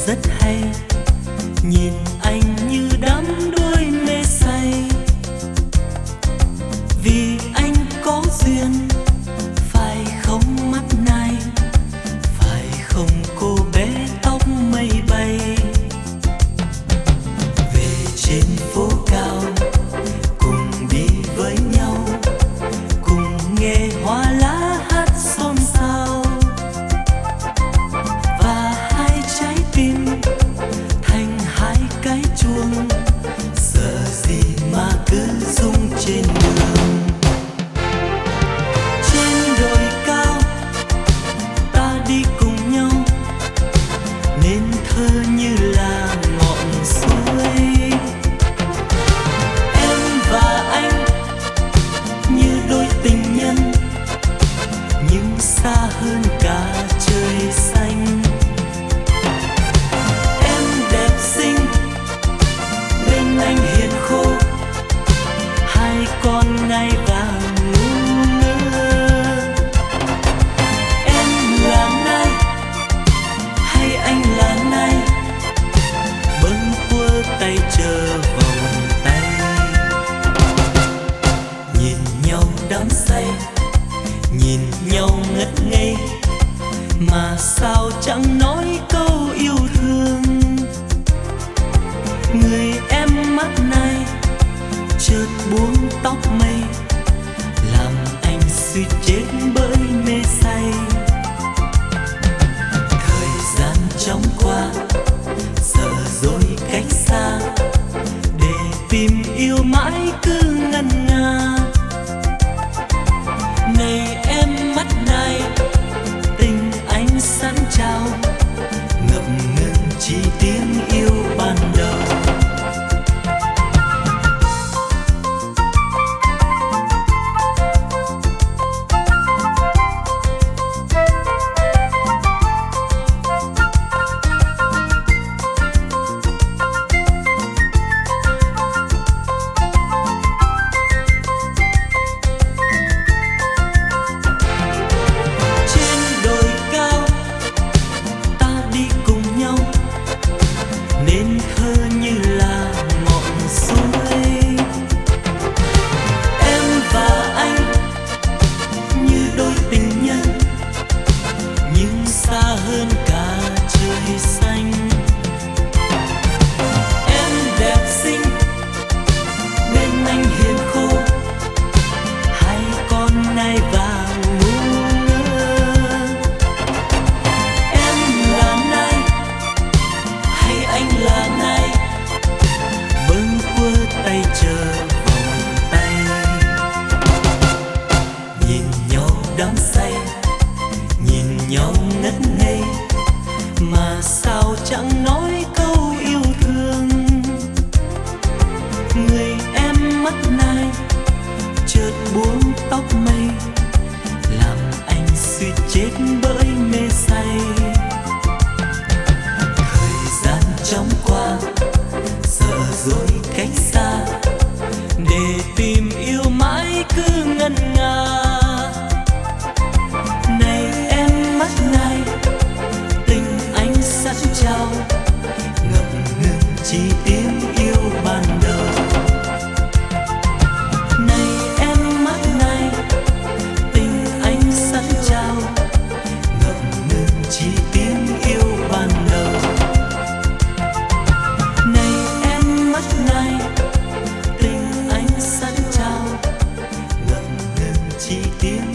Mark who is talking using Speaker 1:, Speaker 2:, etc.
Speaker 1: rất hay, nhìn anh như đắm đuối mê say. Vì anh có duyên, phải không mắt này, phải không cô bé tóc mây bay. Về trên phố cao cùng đi với nhau, cùng nghe hoa lá hát xôn xao, và hai trái tim thành hai cái chuông, sợ gì mà cứ rung trên đường. Trên đồi cao ta đi cùng nhau, nên thơ như là ngọn suối. Em và anh như đôi tình nhân, nhưng xa hơn cả trời xanh. Em đẹp xinh, bên anh hiền khô, hai con ngai vàng ngu ngơ. Em là nai hay anh là nai, bâng quơ tay chờ vòng tay. Nhìn nhau đắm say, nhìn nhau ngất ngây, mà sao chẳng nói câu yêu thương. Người em mắt này chợt buông tóc mây, làm anh suýt chết bởi mê say. Thời gian chóng qua, sợ rồi cách xa, để tìm yêu mãi cứ ngân nga. Này em mắt này, tình anh sẵn trao, ngập ngừng chỉ tiếng yêu ban đầu. Nên thơ như là ngọn suối. Em và anh như đôi tình nhân, nhưng xa hơn cả trời xanh. Em đẹp xinh, bên anh hiền khô, hai con nai vàng ngu ngơ. Em là nai hay anh là nai, bâng quơ tay chờ vòng tay. Nhìn nhau đắm say, nhìn nhau ngất ngây, mà sao chẳng nói câu yêu thương. Người em mắt này chợt buông tóc mây, làm anh suýt chết bởi mê say. Chóng qua, sợ rồi cách xa, để tìm yêu mãi cứ ngân nga. Này em mắt này, tình anh sẵn trao, ngập ngừng chỉ tiếng yêu ban đầu. Này em mắt này, tình anh sẵn trao, ngập ngừng chỉ tiếng yêu ban đầu. Tình anh sẵn trao, ngập ngừng chỉ tiếng